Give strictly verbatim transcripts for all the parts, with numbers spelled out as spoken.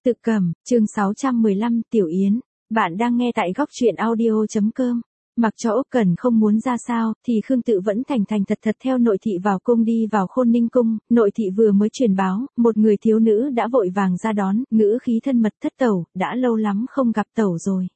Tự Cẩm, chương sáu trăm mười lăm, Tiểu Yến. Bạn đang nghe tại góc truyện audio chấm com. Mặc cho Úc Cẩn không muốn ra sao, thì Khương Tự vẫn thành thành thật thật theo nội thị vào cung đi vào Khôn Ninh cung. Nội thị vừa mới truyền báo, một người thiếu nữ đã vội vàng ra đón, ngữ khí thân mật: thất tẩu, đã lâu lắm không gặp tẩu rồi.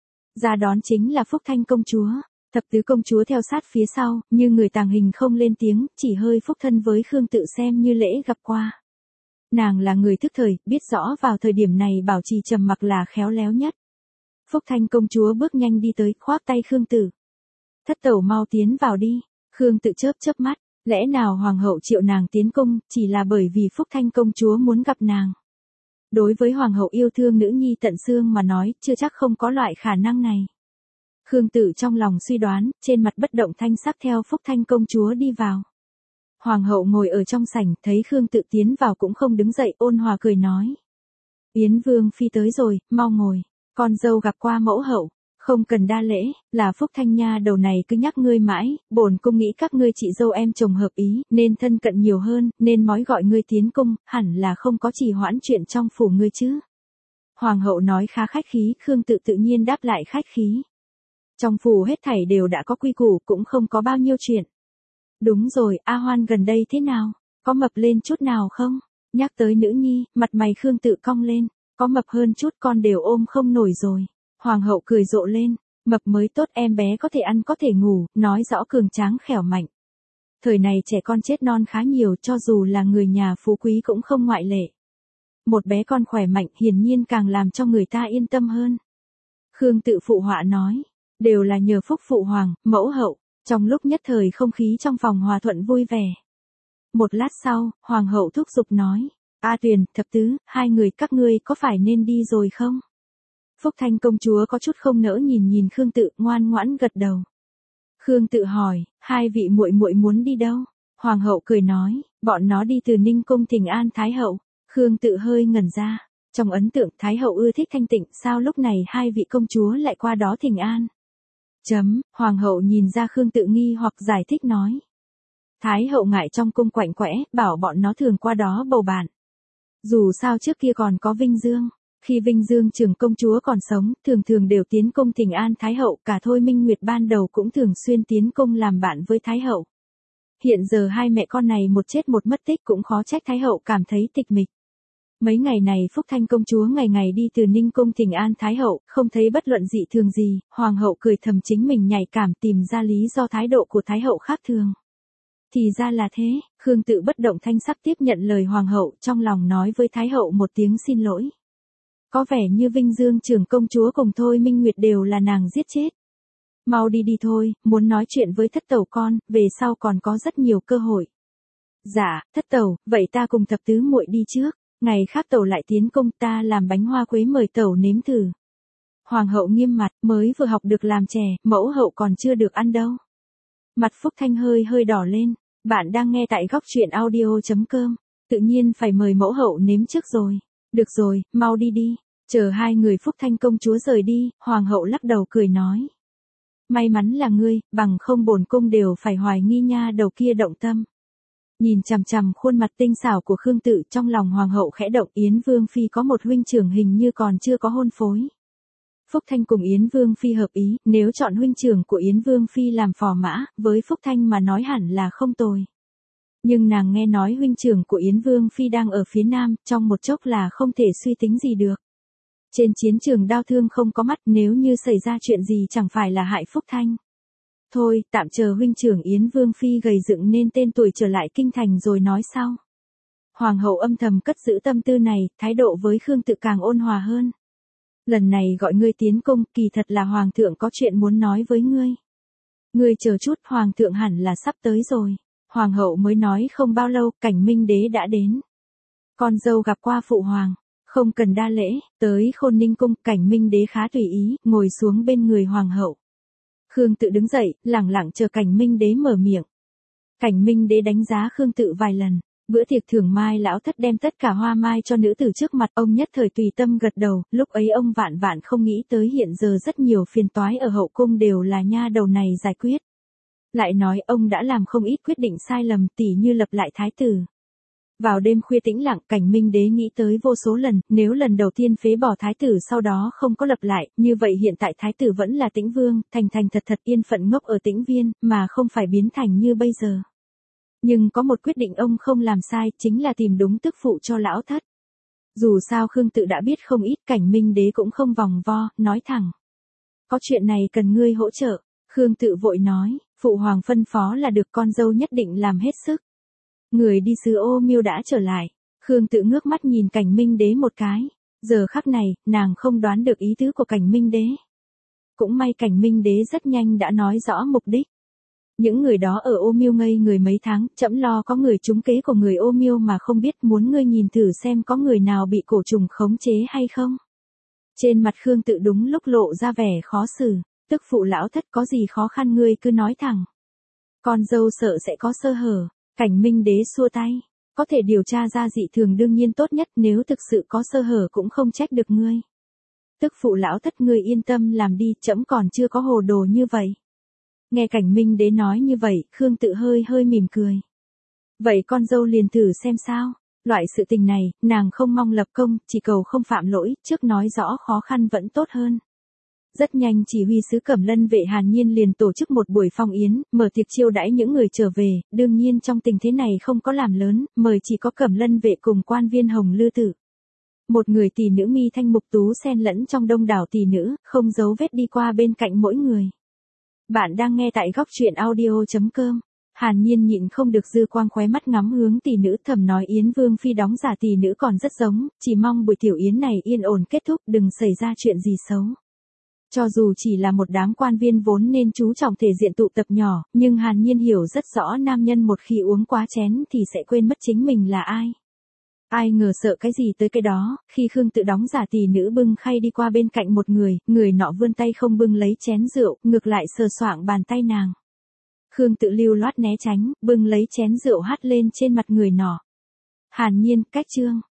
Ra đón chính là Phúc Thanh công chúa. Thập tứ công chúa theo sát phía sau, như người tàng hình không lên tiếng, chỉ hơi phúc thân với Khương Tự xem như lễ gặp qua. Nàng là người thức thời, biết rõ vào thời điểm này bảo trì trầm mặc là khéo léo nhất. Phúc Thanh công chúa bước nhanh đi tới, khoác tay Khương Tự. Thất tẩu mau tiến vào đi. Khương Tự chớp chớp mắt, lẽ nào hoàng hậu triệu nàng tiến cung, chỉ là bởi vì Phúc Thanh công chúa muốn gặp nàng. Đối với hoàng hậu yêu thương nữ nhi tận xương mà nói, chưa chắc không có loại khả năng này. Khương Tự trong lòng suy đoán, trên mặt bất động thanh sắc theo Phúc Thanh công chúa đi vào. Hoàng hậu ngồi ở trong sảnh, thấy Khương Tự tiến vào cũng không đứng dậy, ôn hòa cười nói. Yến Vương phi tới rồi, mau ngồi, con dâu gặp qua mẫu hậu, không cần đa lễ, là Phúc Thanh nha đầu này cứ nhắc ngươi mãi, bổn cung nghĩ các ngươi chị dâu em chồng hợp ý, nên thân cận nhiều hơn, nên mói gọi ngươi tiến cung, hẳn là không có trì hoãn chuyện trong phủ ngươi chứ. Hoàng hậu nói khá khách khí, Khương Tự tự nhiên đáp lại khách khí. Trong phủ hết thảy đều đã có quy củ, cũng không có bao nhiêu chuyện. Đúng rồi, A Hoan gần đây thế nào? Có mập lên chút nào không? Nhắc tới nữ nhi, mặt mày Khương Tự cong lên. Có mập hơn chút con đều ôm không nổi rồi. Hoàng hậu cười rộ lên. Mập mới tốt, em bé có thể ăn có thể ngủ, nói rõ cường tráng khỏe mạnh. Thời này trẻ con chết non khá nhiều, cho dù là người nhà phú quý cũng không ngoại lệ. Một bé con khỏe mạnh hiển nhiên càng làm cho người ta yên tâm hơn. Khương Tự phụ họa nói. Đều là nhờ phúc phụ hoàng, mẫu hậu. Trong lúc nhất thời không khí trong phòng hòa thuận vui vẻ. Một lát sau, hoàng hậu thúc giục nói. A Tuyền, Thập tứ, hai người các ngươi có phải nên đi rồi không? Phúc Thanh công chúa có chút không nỡ nhìn nhìn Khương Tự, ngoan ngoãn gật đầu. Khương Tự hỏi, hai vị muội muội muốn đi đâu? Hoàng hậu cười nói, bọn nó đi từ Ninh cung thỉnh an Thái hậu. Khương Tự hơi ngẩn ra. Trong ấn tượng Thái hậu ưa thích thanh tịnh, sao lúc này hai vị công chúa lại qua đó thỉnh an? Chấm, hoàng hậu nhìn ra Khương Tự nghi hoặc giải thích nói. Thái hậu ngại trong cung quạnh quẽ, bảo bọn nó thường qua đó bầu bạn. Dù sao trước kia còn có Vinh Dương, khi Vinh Dương trưởng công chúa còn sống, thường thường đều tiến cung thỉnh an Thái hậu, cả Thôi Minh Nguyệt ban đầu cũng thường xuyên tiến cung làm bạn với Thái hậu. Hiện giờ hai mẹ con này một chết một mất tích cũng khó trách Thái hậu cảm thấy tịch mịch. Mấy ngày này Phúc Thanh công chúa ngày ngày đi từ Ninh cung thỉnh an Thái hậu, không thấy bất luận dị thường gì, hoàng hậu cười thầm chính mình nhạy cảm tìm ra lý do thái độ của Thái hậu khác thường. Thì ra là thế, Khương Tự bất động thanh sắc tiếp nhận lời hoàng hậu, trong lòng nói với Thái hậu một tiếng xin lỗi. Có vẻ như Vinh Dương trưởng công chúa cùng Thôi Minh Nguyệt đều là nàng giết chết. Mau đi đi thôi, muốn nói chuyện với thất tẩu con, về sau còn có rất nhiều cơ hội. Dạ, thất tẩu, vậy ta cùng thập tứ muội đi trước. Ngày khác tẩu lại tiến công, ta làm bánh hoa quế mời tẩu nếm thử. Hoàng hậu nghiêm mặt, mới vừa học được làm chè, mẫu hậu còn chưa được ăn đâu. Mặt Phúc Thanh hơi hơi đỏ lên, bạn đang nghe tại góc truyện audio chấm com, tự nhiên phải mời mẫu hậu nếm trước rồi. Được rồi, mau đi đi, chờ hai người Phúc Thanh công chúa rời đi, hoàng hậu lắc đầu cười nói. May mắn là ngươi, bằng không bổn cung đều phải hoài nghi nha đầu kia động tâm. Nhìn chằm chằm khuôn mặt tinh xảo của Khương Tự, trong lòng hoàng hậu khẽ động, Yến Vương phi có một huynh trưởng hình như còn chưa có hôn phối. Phúc Thanh cùng Yến Vương phi hợp ý, nếu chọn huynh trưởng của Yến Vương phi làm phò mã, với Phúc Thanh mà nói hẳn là không tồi. Nhưng nàng nghe nói huynh trưởng của Yến Vương phi đang ở phía nam, trong một chốc là không thể suy tính gì được. Trên chiến trường đao thương không có mắt, nếu như xảy ra chuyện gì chẳng phải là hại Phúc Thanh. Thôi, tạm chờ huynh trưởng Yến Vương phi gầy dựng nên tên tuổi trở lại kinh thành rồi nói sau. Hoàng hậu âm thầm cất giữ tâm tư này, thái độ với Khương Tự càng ôn hòa hơn. Lần này gọi ngươi tiến cung, kỳ thật là hoàng thượng có chuyện muốn nói với ngươi. Ngươi chờ chút, hoàng thượng hẳn là sắp tới rồi. Hoàng hậu mới nói không bao lâu, Cảnh Minh đế đã đến. Con dâu gặp qua phụ hoàng, không cần đa lễ, tới Khôn Ninh cung, Cảnh Minh đế khá tùy ý, ngồi xuống bên người hoàng hậu. Khương Tự đứng dậy, lẳng lặng chờ Cảnh Minh đế mở miệng. Cảnh Minh đế đánh giá Khương Tự vài lần, bữa tiệc thưởng mai lão thất đem tất cả hoa mai cho nữ tử trước mặt, ông nhất thời tùy tâm gật đầu, lúc ấy ông vạn vạn không nghĩ tới hiện giờ rất nhiều phiền toái ở hậu cung đều là nha đầu này giải quyết. Lại nói ông đã làm không ít quyết định sai lầm, tỉ như lập lại thái tử. Vào đêm khuya tĩnh lặng, Cảnh Minh Đế nghĩ tới vô số lần, nếu lần đầu tiên phế bỏ thái tử sau đó không có lập lại, như vậy hiện tại thái tử vẫn là Tĩnh Vương, thành thành thật thật yên phận ngốc ở Tĩnh Viên, mà không phải biến thành như bây giờ. Nhưng có một quyết định ông không làm sai, chính là tìm đúng tức phụ cho lão thất. Dù sao Khương Tự đã biết không ít, Cảnh Minh Đế cũng không vòng vo, nói thẳng. Có chuyện này cần ngươi hỗ trợ. Khương Tự vội nói, phụ hoàng phân phó là được, con dâu nhất định làm hết sức. Người đi sứ Ô Miêu đã trở lại. Khương Tự ngước mắt nhìn Cảnh Minh Đế một cái. Giờ khắc này, nàng không đoán được ý tứ của Cảnh Minh Đế. Cũng may Cảnh Minh Đế rất nhanh đã nói rõ mục đích. Những người đó ở Ô Miêu ngây người mấy tháng, trẫm lo có người trúng kế của người Ô Miêu mà không biết, muốn ngươi nhìn thử xem có người nào bị cổ trùng khống chế hay không. Trên mặt Khương Tự đúng lúc lộ ra vẻ khó xử, tức phụ lão thất có gì khó khăn ngươi cứ nói thẳng. Con dâu sợ sẽ có sơ hở. Cảnh Minh Đế xua tay, có thể điều tra ra dị thường đương nhiên tốt nhất, nếu thực sự có sơ hở cũng không trách được ngươi. Tức phụ lão thất ngươi yên tâm làm đi, trẫm còn chưa có hồ đồ như vậy. Nghe Cảnh Minh Đế nói như vậy, Khương Tự hơi hơi mỉm cười. Vậy con dâu liền thử xem sao, loại sự tình này, nàng không mong lập công, chỉ cầu không phạm lỗi, trước nói rõ khó khăn vẫn tốt hơn. Rất nhanh chỉ huy sứ Cẩm Lân vệ Hàn Nhiên liền tổ chức một buổi phong yến, mở tiệc chiêu đãi những người trở về, đương nhiên trong tình thế này không có làm lớn, mời chỉ có Cẩm Lân vệ cùng quan viên Hồng Lư Tử. Một người tỷ nữ mi thanh mục tú xen lẫn trong đông đảo tỷ nữ, không giấu vết đi qua bên cạnh mỗi người. Bạn đang nghe tại góc truyện audio chấm com. Hàn Nhiên nhịn không được dư quang khóe mắt ngắm hướng tỷ nữ, thầm nói Yến Vương phi đóng giả tỷ nữ còn rất giống, chỉ mong buổi tiểu yến này yên ổn kết thúc, đừng xảy ra chuyện gì xấu. Cho dù chỉ là một đám quan viên vốn nên chú trọng thể diện tụ tập nhỏ, nhưng Hàn Nhiên hiểu rất rõ nam nhân một khi uống quá chén thì sẽ quên mất chính mình là ai. Ai ngờ sợ cái gì tới cái đó, khi Khương Tự đóng giả tỷ nữ bưng khay đi qua bên cạnh một người, người nọ vươn tay không bưng lấy chén rượu, ngược lại sờ soạng bàn tay nàng. Khương Tự lưu loát né tránh, bưng lấy chén rượu hắt lên trên mặt người nọ. Hàn Nhiên, cách chương.